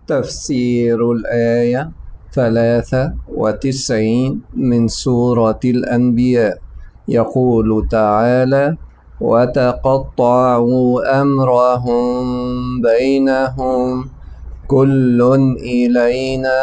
تفسير الآية 93 من سورة الأنبياء. يقول تعالى: وتقطعوا أمرهم بينهم كل إلينا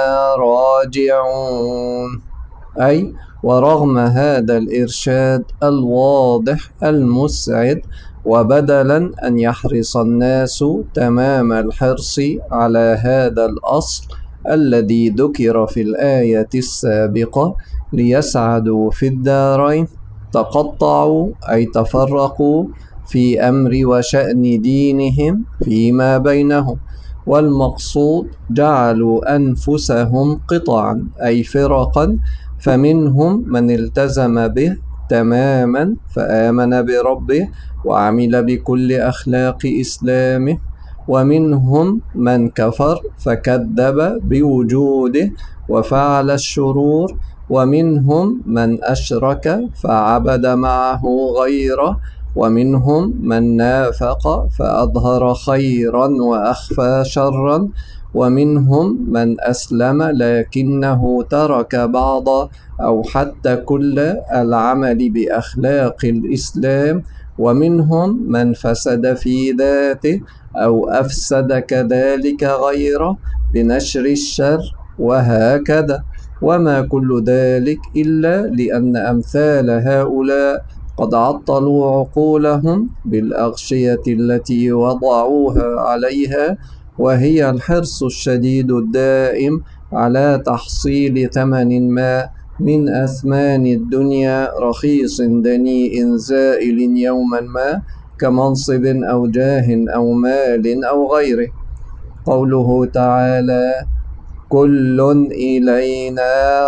راجعون. أي ورغم هذا الإرشاد الواضح المسعد، وبدلا أن يحرص الناس تمام الحرص على هذا الأصل الذي ذكر في الآية السابقة ليسعدوا في الدارين، تقطعوا أي تفرقوا في أمر وشأن دينهم فيما بينهم، والمقصود جعلوا أنفسهم قطعا أي فرقا، فمنهم من التزم به تماما فآمن بربه وعمل بكل أخلاق إسلامه، ومنهم من كفر فكذب بوجوده وفعل الشرور، ومنهم من أشرك فعبد معه غيره، ومنهم من نافق فأظهر خيرا وأخفى شرا، ومنهم من أسلم لكنه ترك بعض أو حتى كل العمل بأخلاق الإسلام، ومنهم من فسد في ذاته أو أفسد كذلك غيره بنشر الشر، وهكذا. وما كل ذلك إلا لأن أمثال هؤلاء قد عطلوا عقولهم بالأغشية التي وضعوها عليها، وهي الحرص الشديد الدائم على تحصيل ثمن ما من أثمان الدنيا، رخيص دنيء زائل يوما ما، كمنصب أو جاه أو مال أو غيره. قوله تعالى: كل إلينا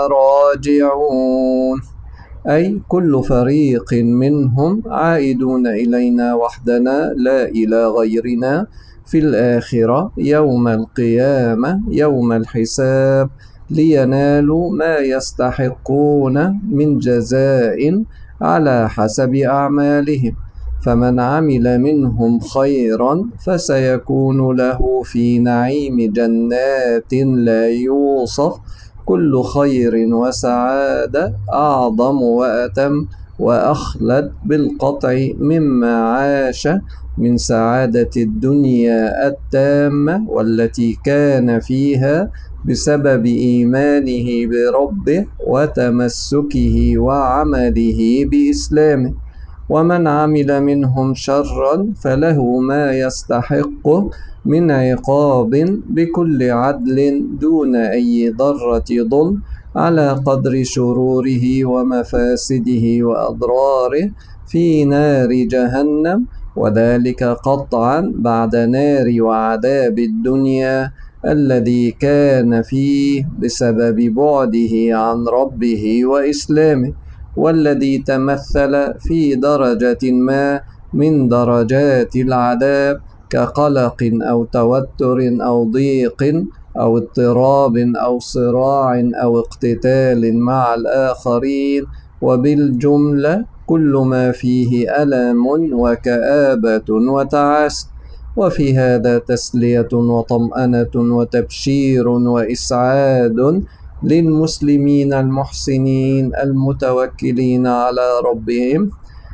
راجعون، أي كل فريق منهم عائدون إلينا وحدنا لا إلى غيرنا في الآخرة يوم القيامة يوم الحساب، لينالوا ما يستحقون من جزاء على حسب أعمالهم. فمن عمل منهم خيرا فسيكون له في نعيم جنات لا يوصف كل خير وسعادة، أعظم وأتم وأخلد بالقطع مما عاش من سعادة الدنيا التامة والتي كان فيها بسبب إيمانه بربه وتمسكه وعمله بإسلامه. ومن عمل منهم شرا فله ما يستحقه من عقاب بكل عدل دون أي ذرة ظلم، على قدر شروره ومفاسده وأضراره في نار جهنم، وذلك قطعا بعد نار وعذاب الدنيا الذي كان فيه بسبب بعده عن ربه وإسلامه، والذي تمثل في درجة ما من درجات العذاب كقلق أو توتر أو ضيق أو اضطراب أو صراع أو اقتتال مع الآخرين، وبالجملة كل ما فيه ألم وكآبة وتعاسة. وفي هذا تسلية وطمأنة وتبشير وإسعاد للمسلمين المحسنين المتوكلين على ربهم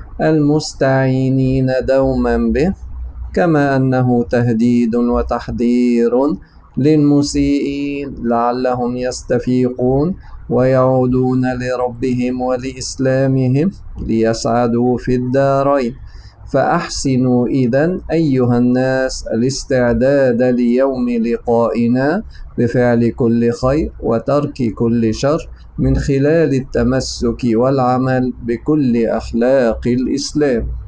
المستعينين دوما به، كما أنه تهديد وتحذير للمسيئين لعلهم يستفيقون ويعودون لربهم ولإسلامهم ليسعدوا في الدارين. فأحسنوا إذن أيها الناس الاستعداد ليوم لقائنا بفعل كل خير وترك كل شر، من خلال التمسك والعمل بكل أخلاق الإسلام.